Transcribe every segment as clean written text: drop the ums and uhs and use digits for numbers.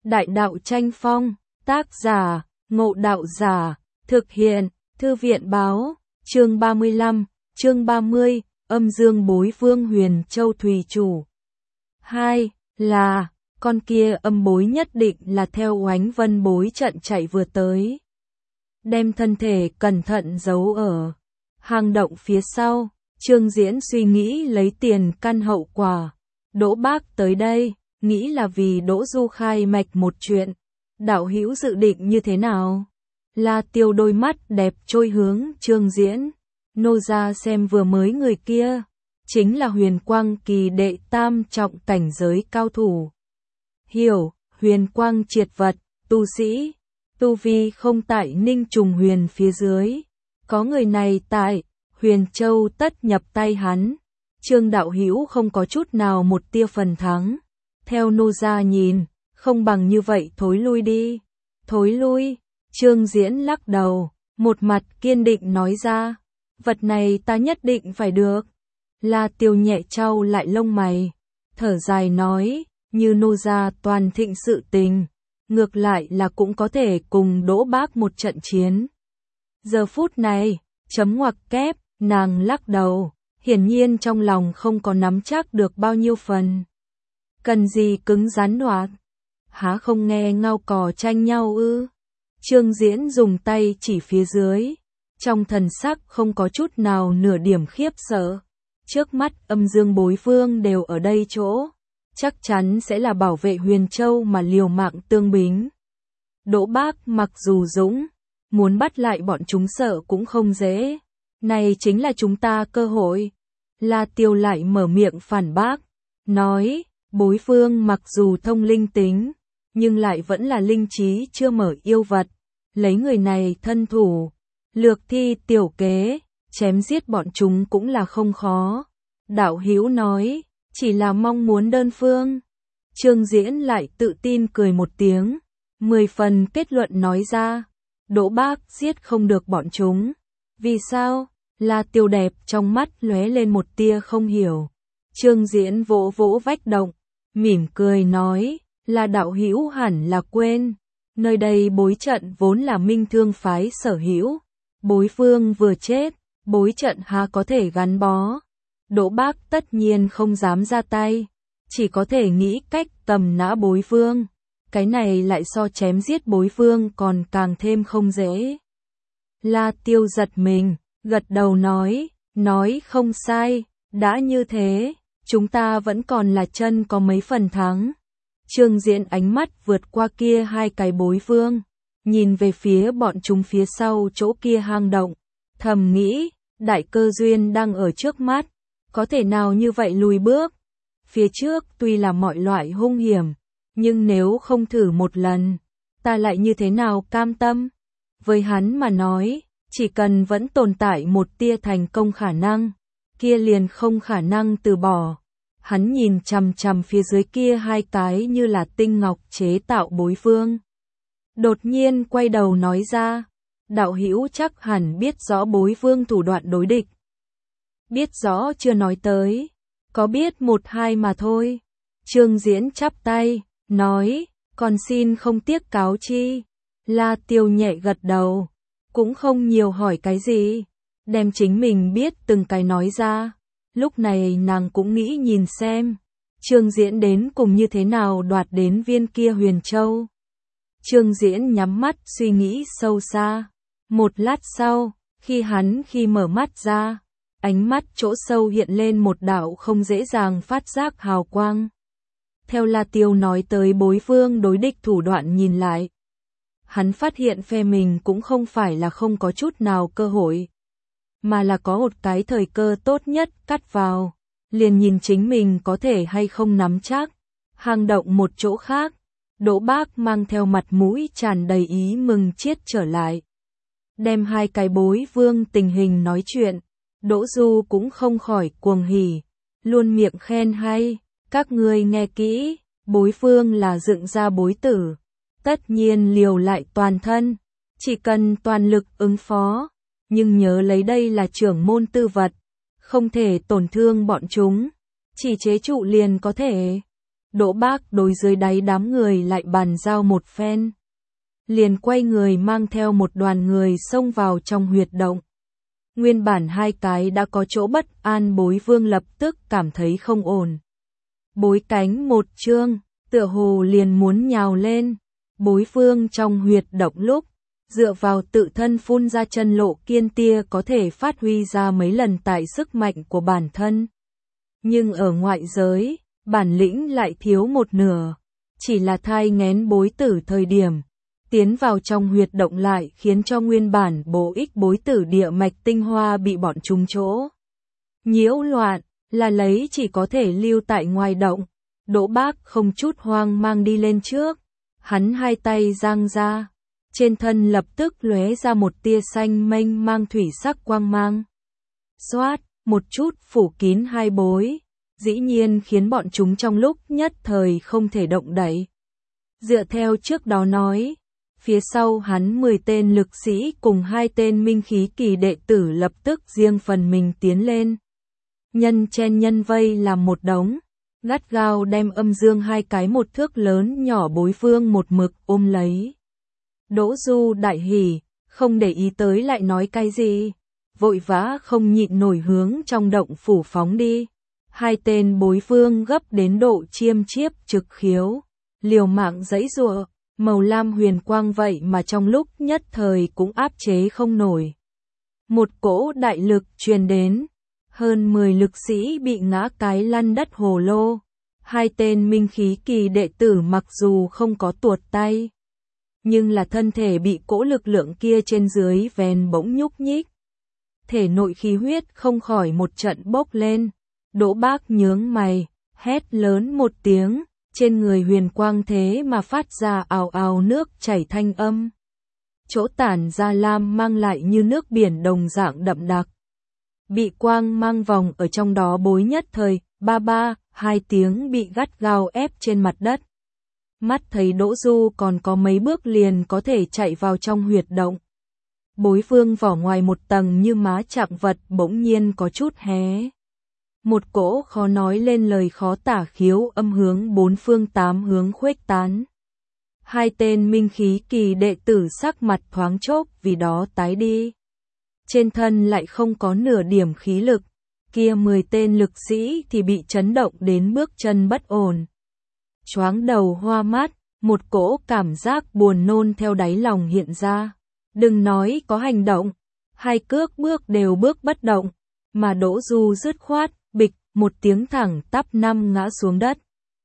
Đại đạo tranh phong, tác giả, Ngộ Đạo Giả, thực hiện, Thư viện báo, chương 35, chương 30, âm dương bối vương Huyền Châu Thùy Chủ. 2. Là, con kia âm bối nhất định là theo Oánh Vân bối trận chạy vừa tới. Đem thân thể cẩn thận giấu ở hang động phía sau, Trương Diễn suy nghĩ lấy tiền căn hậu quả. Đỗ Bác tới đây, nghĩ là vì Đỗ Du khai mạch một chuyện. Đạo hữu dự định như thế nào? La Tiêu đôi mắt đẹp trôi hướng Trương Diễn. Nô ra xem vừa mới người kia, chính là Huyền Quang Kỳ đệ tam trọng cảnh giới cao thủ. Hiểu, Huyền Quang triệt vật, tu sĩ, tu vi không tại Ninh Trùng Huyền phía dưới. Có người này tại Huyền Châu tất nhập tay hắn. Trương đạo hữu không có chút nào một tia phần thắng. Theo nô gia nhìn, không bằng như vậy thối lui đi. Thối lui, Trương Diễn lắc đầu, một mặt kiên định nói ra. Vật này ta nhất định phải được. La Tiêu nhẹ chau lại lông mày, thở dài nói, như nô gia toàn thịnh sự tình, ngược lại là cũng có thể cùng Đỗ Bác một trận chiến. Giờ phút này, chấm ngoặc kép, nàng lắc đầu, hiển nhiên trong lòng không có nắm chắc được bao nhiêu phần. Cần gì cứng rắn đoạt, há không nghe ngao cò tranh nhau ư? Trương Diễn dùng tay chỉ phía dưới, trong thần sắc không có chút nào nửa điểm khiếp sợ. Trước mắt âm dương bối vương đều ở đây chỗ, chắc chắn sẽ là bảo vệ Huyền Châu mà liều mạng tương bính. Đỗ Bác mặc dù dũng, muốn bắt lại bọn chúng sợ cũng không dễ. Này chính là chúng ta cơ hội. La Tiêu lại mở miệng phản bác, nói, bối vương mặc dù thông linh tính, nhưng lại vẫn là linh trí chưa mở yêu vật. Lấy người này thân thủ, lược thi tiểu kế, chém giết bọn chúng cũng là không khó. Đạo hữu nói, chỉ là mong muốn đơn phương. Trương Diễn lại tự tin cười một tiếng, 10 phần kết luận nói ra, Đỗ Bác giết không được bọn chúng. Vì sao? La Tiêu đẹp trong mắt lóe lên một tia không hiểu. Trương Diễn vỗ vỗ vách động, mỉm cười nói, là đạo hữu hẳn là quên. Nơi đây bối trận vốn là Minh Thương phái sở hữu. Bối vương vừa chết, bối trận há có thể gắn bó. Đỗ Bác tất nhiên không dám ra tay, chỉ có thể nghĩ cách tầm nã bối vương. Cái này lại so chém giết bối vương còn càng thêm không dễ. La Tiêu giật mình, gật đầu nói không sai, đã như thế, chúng ta vẫn còn là chân có mấy phần thắng. Trương Diễn ánh mắt vượt qua kia hai cái bối vương, nhìn về phía bọn chúng phía sau chỗ kia hang động, thầm nghĩ, đại cơ duyên đang ở trước mắt, có thể nào như vậy lùi bước. Phía trước tuy là mọi loại hung hiểm, nhưng nếu không thử một lần, ta lại như thế nào cam tâm. Với hắn mà nói, chỉ cần vẫn tồn tại một tia thành công khả năng, kia liền không khả năng từ bỏ. Hắn nhìn chằm chằm phía dưới kia hai cái như là tinh ngọc chế tạo bối vương. Đột nhiên quay đầu nói ra, đạo hữu chắc hẳn biết rõ bối vương thủ đoạn đối địch. Biết rõ chưa nói tới, có biết một hai mà thôi. Trương Diễn chắp tay, nói, còn xin không tiếc cáo chi. La Tiêu nhẹ gật đầu, cũng không nhiều hỏi cái gì, đem chính mình biết từng cái nói ra. Lúc này nàng cũng nghĩ nhìn xem, Trương Diễn đến cùng như thế nào đoạt đến viên kia Huyền Châu. Trương Diễn nhắm mắt suy nghĩ sâu xa. Một lát sau, khi mở mắt ra, ánh mắt chỗ sâu hiện lên một đạo không dễ dàng phát giác hào quang. Theo La Tiêu nói tới bối vương đối địch thủ đoạn nhìn lại, hắn phát hiện phe mình cũng không phải là không có chút nào cơ hội, mà là có một cái thời cơ tốt nhất cắt vào, liền nhìn chính mình có thể hay không nắm chắc. Hang động một chỗ khác, Đỗ Bác mang theo mặt mũi tràn đầy ý mừng chiết trở lại, đem hai cái bối vương tình hình nói chuyện. Đỗ Du cũng không khỏi cuồng hỉ, luôn miệng khen hay, các ngươi nghe kỹ, bối vương là dựng ra bối tử, tất nhiên liều lại toàn thân, chỉ cần toàn lực ứng phó, nhưng nhớ lấy đây là trưởng môn tư vật, không thể tổn thương bọn chúng, chỉ chế trụ liền có thể. Đỗ Bác đối dưới đáy đám người lại bàn giao một phen. Liền quay người mang theo một đoàn người xông vào trong huyệt động. Nguyên bản hai cái đã có chỗ bất an Bối Vương lập tức cảm thấy không ổn. Bối cánh một trương, tựa hồ liền muốn nhào lên. Bối Vương trong huyệt động lúc, dựa vào tự thân phun ra chân lộ kiên tia có thể phát huy ra mấy lần tại sức mạnh của bản thân. Nhưng ở ngoại giới, bản lĩnh lại thiếu một nửa. Chỉ là thai nghén bối tử thời điểm, tiến vào trong huyệt động lại khiến cho nguyên bản bổ ích bối tử địa mạch tinh hoa bị bọn chúng chỗ nhiễu loạn, là lấy chỉ có thể lưu tại ngoài động. Đỗ Bác không chút hoang mang đi lên trước, hắn hai tay giang ra, trên thân lập tức lóe ra một tia xanh mênh mang thủy sắc quang mang. Xoát, một chút phủ kín hai bối, dĩ nhiên khiến bọn chúng trong lúc nhất thời không thể động đậy. Dựa theo trước đó nói, phía sau hắn 10 tên lực sĩ cùng 2 tên minh khí kỳ đệ tử lập tức riêng phần mình tiến lên. Nhân chen nhân vây làm một đống, gắt gao đem Âm Dương hai cái một thước lớn nhỏ Bối Vương một mực ôm lấy. Đỗ Du đại hỉ, không để ý tới lại nói cái gì, vội vã không nhịn nổi hướng trong động phủ phóng đi. Hai tên Bối Vương gấp đến độ chiêm chiếp trực khiếu, liều mạng giãy giụa, màu lam huyền quang vậy mà trong lúc nhất thời cũng áp chế không nổi. Một cỗ đại lực truyền đến, hơn 10 lực sĩ bị ngã cái lăn đất hồ lô. Hai tên minh khí kỳ đệ tử mặc dù không có tuột tay, nhưng là thân thể bị cỗ lực lượng kia trên dưới vén bỗng nhúc nhích. Thể nội khí huyết không khỏi một trận bốc lên. Đỗ Bác nhướng mày, hét lớn một tiếng, trên người huyền quang thế mà phát ra ào ào nước chảy thanh âm. Chỗ tản ra lam mang lại như nước biển đồng dạng đậm đặc. Bị quang mang vòng ở trong đó bối nhất thời, ba ba, hai tiếng bị gắt gao ép trên mặt đất. Mắt thấy Đỗ Du còn có mấy bước liền có thể chạy vào trong huyệt động. Bối Vương vỏ ngoài một tầng như má chạm vật bỗng nhiên có chút hé. Một cỗ khó nói lên lời khó tả khiếu âm hướng bốn phương tám hướng khuếch tán. Hai tên minh khí kỳ đệ tử sắc mặt thoáng chốc vì đó tái đi. Trên thân lại không có nửa điểm khí lực, kia 10 tên lực sĩ thì bị chấn động đến bước chân bất ổn. Choáng đầu hoa mắt, một cỗ cảm giác buồn nôn theo đáy lòng hiện ra. Đừng nói có hành động, hai cước bước đều bước bất động, mà Đỗ Du dứt khoát, bịch, một tiếng thẳng tắp năm ngã xuống đất.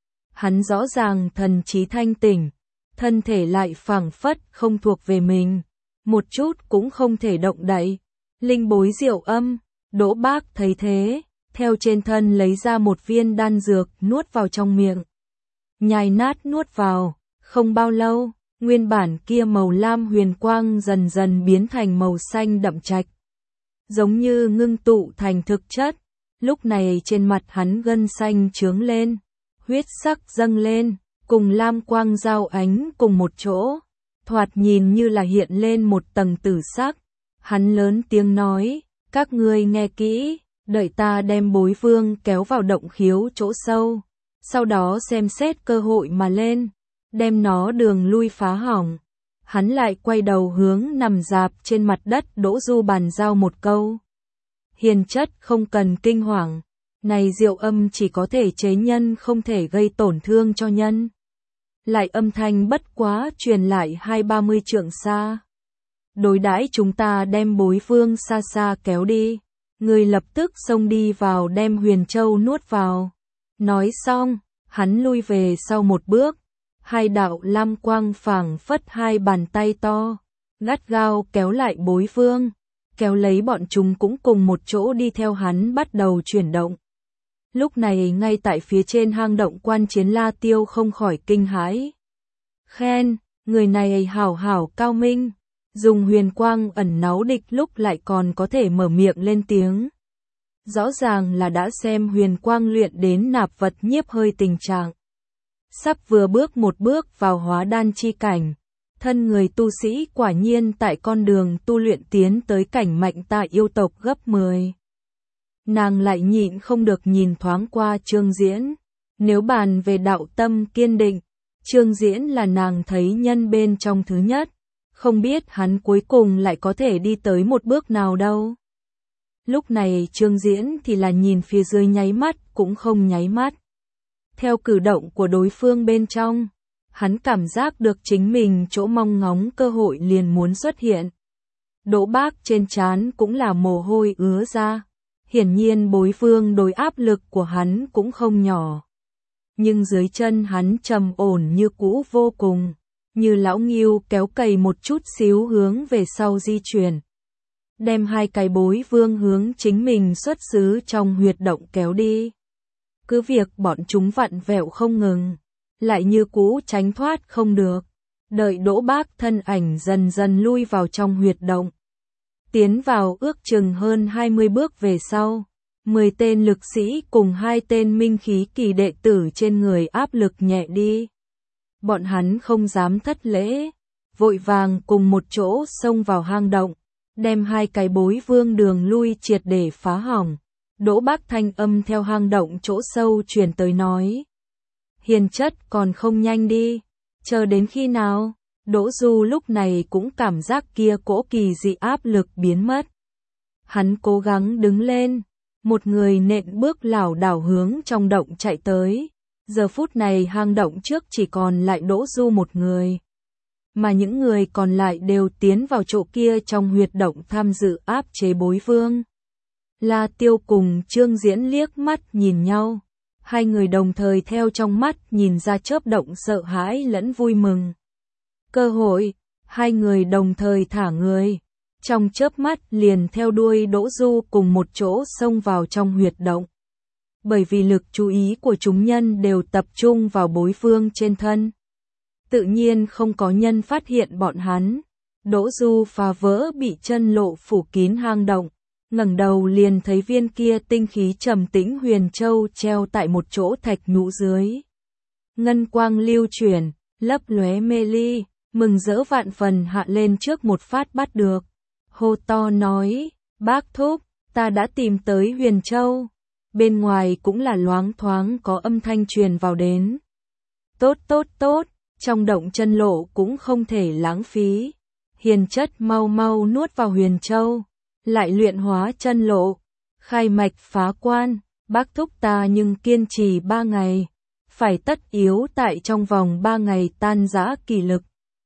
Hắn rõ ràng thần trí thanh tỉnh, thân thể lại phảng phất không thuộc về mình, một chút cũng không thể động đậy. Linh bối diệu âm, Đỗ Bác thấy thế, theo trên thân lấy ra một viên đan dược nuốt vào trong miệng. Nhai nát nuốt vào, không bao lâu, nguyên bản kia màu lam huyền quang dần dần biến thành màu xanh đậm trạch. Giống như ngưng tụ thành thực chất, lúc này trên mặt hắn gân xanh chướng lên, huyết sắc dâng lên, cùng lam quang giao ánh cùng một chỗ, thoạt nhìn như là hiện lên một tầng tử sắc. Hắn lớn tiếng nói, các ngươi nghe kỹ, đợi ta đem Bối Vương kéo vào động khiếu chỗ sâu, sau đó xem xét cơ hội mà lên, đem nó đường lui phá hỏng. Hắn lại quay đầu hướng nằm rạp trên mặt đất Đỗ Du bàn giao một câu. Hiền chất không cần kinh hoàng, này diệu âm chỉ có thể chế nhân không thể gây tổn thương cho nhân. Lại âm thanh bất quá truyền lại 20-30 trượng xa. Đối đãi chúng ta đem Bối Vương xa xa kéo đi, người lập tức xông đi vào đem huyền châu nuốt vào. Nói xong, hắn lui về sau một bước, hai đạo lam quang phảng phất hai bàn tay to, gắt gao kéo lại Bối Vương, kéo lấy bọn chúng cũng cùng một chỗ đi theo hắn bắt đầu chuyển động. Lúc này ngay tại phía trên hang động Quan Chiến La Tiêu không khỏi kinh hãi. Khen, người này hảo hảo cao minh, dùng huyền quang ẩn náu địch lúc lại còn có thể mở miệng lên tiếng. Rõ ràng là đã xem huyền quang luyện đến nạp vật nhiếp hơi tình trạng. Sắp vừa bước một bước vào hóa đan chi cảnh, thân người tu sĩ quả nhiên tại con đường tu luyện tiến tới cảnh mạnh tại yêu tộc gấp 10. Nàng lại nhịn không được nhìn thoáng qua Trương Diễn, Nếu bàn về đạo tâm kiên định, Trương Diễn là nàng thấy nhân bên trong thứ nhất, không biết hắn cuối cùng lại có thể đi tới một bước nào đâu. Lúc này Trương Diễn thì là nhìn phía dưới nháy mắt cũng không nháy mắt. Theo cử động của đối phương bên trong, hắn cảm giác được chính mình chỗ mong ngóng cơ hội liền muốn xuất hiện. Đỗ Bác trên trán cũng là mồ hôi ứa ra, hiển nhiên đối phương đối áp lực của hắn cũng không nhỏ. Nhưng dưới chân hắn trầm ổn như cũ vô cùng, như lão ngưu kéo cày một chút xíu hướng về sau di chuyển. Đem hai cái bối vương hướng chính mình xuất xứ trong huyệt động kéo đi. Cứ việc bọn chúng vặn vẹo không ngừng, lại như cũ tránh thoát không được. Đợi Đỗ Bác thân ảnh dần dần lui vào trong huyệt động. Tiến vào ước chừng hơn 20 bước về sau, 10 tên lực sĩ cùng 2 tên minh khí kỳ đệ tử trên người áp lực nhẹ đi. Bọn hắn không dám thất lễ, vội vàng cùng một chỗ xông vào hang động, đem hai cái bối vương đường lui triệt để phá hỏng. Đỗ Bác thanh âm theo hang động chỗ sâu truyền tới nói. Hiền chất còn không nhanh đi, chờ đến khi nào? Đỗ Du lúc này cũng cảm giác kia cỗ kỳ dị áp lực biến mất. Hắn cố gắng đứng lên, một người nện bước lảo đảo hướng trong động chạy tới. Giờ phút này hang động trước chỉ còn lại Đỗ Du một người. Mà những người còn lại đều tiến vào chỗ kia trong huyệt động tham dự áp chế bối vương. La Tiêu cùng Trương Diễn liếc mắt nhìn nhau. Hai người đồng thời theo trong mắt nhìn ra chớp động sợ hãi lẫn vui mừng. Cơ hội, hai người đồng thời thả người. Trong chớp mắt liền theo đuôi Đỗ Du cùng một chỗ xông vào trong huyệt động. Bởi vì lực chú ý của chúng nhân đều tập trung vào bối vương trên thân. Tự nhiên không có nhân phát hiện bọn hắn. Đỗ Du phá vỡ bị chân lộ phủ kín hang động. Ngẩng đầu liền thấy viên kia tinh khí trầm tĩnh huyền châu treo tại một chỗ thạch nhũ dưới. Ngân quang lưu chuyển, lấp lóe mê ly, mừng rỡ vạn phần hạ lên trước một phát bắt được. Hô to nói, bác thúc, ta đã tìm tới huyền châu. Bên ngoài cũng là loáng thoáng có âm thanh truyền vào đến. Tốt tốt tốt, trong động chân lộ cũng không thể lãng phí. Hiền chất mau mau nuốt vào huyền châu. Lại luyện hóa chân lộ, khai mạch phá quan, bác thúc ta nhưng kiên trì 3 ngày, phải tất yếu tại trong vòng 3 ngày tan rã kỳ lực.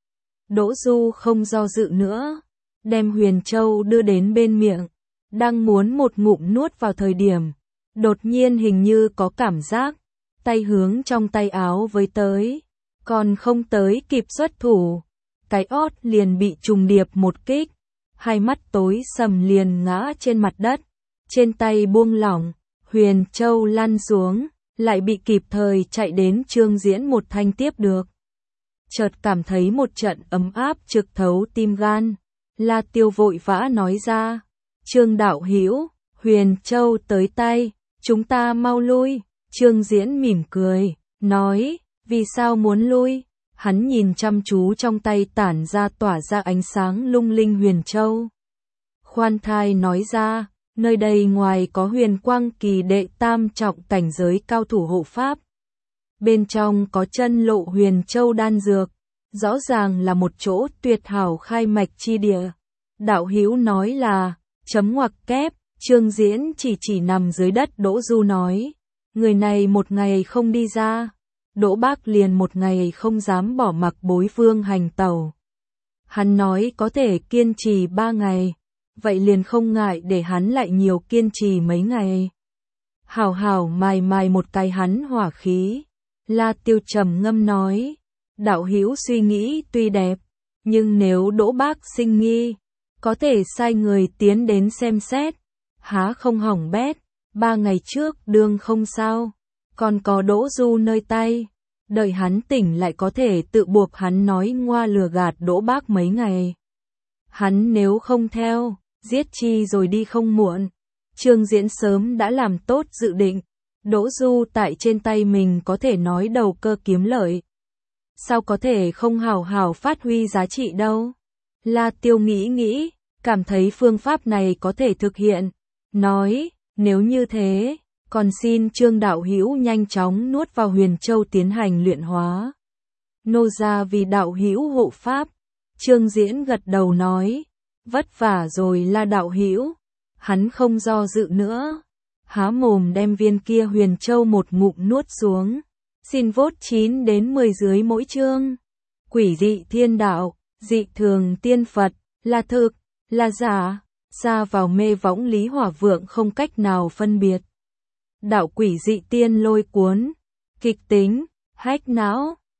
Đỗ Du không do dự nữa, đem huyền châu đưa đến bên miệng, đang muốn một ngụm nuốt vào thời điểm, đột nhiên hình như có cảm giác, tay hướng trong tay áo với tới, còn không tới kịp xuất thủ, cái ót liền bị trùng điệp một kích. Hai mắt tối sầm liền ngã trên mặt đất, trên tay buông lỏng, huyền châu lăn xuống, lại bị kịp thời chạy đến Trương Diễn một thanh tiếp được. Chợt cảm thấy một trận ấm áp trực thấu tim gan, La Tiêu vội vã nói ra, Trương đạo hữu, huyền châu tới tay, chúng ta mau lui. Trương Diễn mỉm cười, nói, vì sao muốn lui? Hắn nhìn chăm chú trong tay tản ra tỏa ra ánh sáng lung linh huyền châu. Khoan thai nói ra, nơi đây ngoài có huyền quang kỳ đệ tam trọng cảnh giới cao thủ hộ pháp. Bên trong có chân lộ huyền châu đan dược, rõ ràng là một chỗ tuyệt hảo khai mạch chi địa. Đạo hữu nói là, chấm ngoặc kép, Trương Diễn chỉ nằm dưới đất Đỗ Du nói, người này một ngày không đi ra. Đỗ Bác liền một ngày không dám bỏ mặc bối vương hành tẩu. Hắn nói có thể kiên trì 3 ngày, vậy liền không ngại để hắn lại nhiều kiên trì mấy ngày. Hảo hảo mài một cái hắn hỏa khí. La Tiêu trầm ngâm nói, đạo hữu suy nghĩ tuy đẹp, nhưng nếu Đỗ Bác sinh nghi, có thể sai người tiến đến xem xét, há không hỏng bét. 3 ngày trước đương không sao, còn có Đỗ Du nơi tay, đợi hắn tỉnh lại có thể tự buộc hắn nói ngoa lừa gạt Đỗ Bác mấy ngày. Hắn nếu không theo, giết chi rồi đi không muộn. Trương Diễn sớm đã làm tốt dự định, Đỗ Du tại trên tay mình có thể nói đầu cơ kiếm lợi. Sao có thể không hào hào phát huy giá trị đâu? La Tiêu nghĩ, cảm thấy phương pháp này có thể thực hiện, nói, nếu như thế, còn xin Trương đạo hữu nhanh chóng nuốt vào Huyền Châu tiến hành luyện hóa. Nô gia vì đạo hữu hộ pháp. Trương Diễn gật đầu nói, vất vả rồi La đạo hữu. Hắn không do dự nữa, há mồm đem viên kia Huyền Châu một ngụm nuốt xuống. Xin vote 9 đến 10 dưới mỗi chương. Quỷ dị thiên đạo, dị thường tiên Phật, là thực, là giả, xa vào mê võng Lý Hỏa Vượng không cách nào phân biệt. Đạo quỷ dị tiên lôi cuốn, kịch tính, hách não.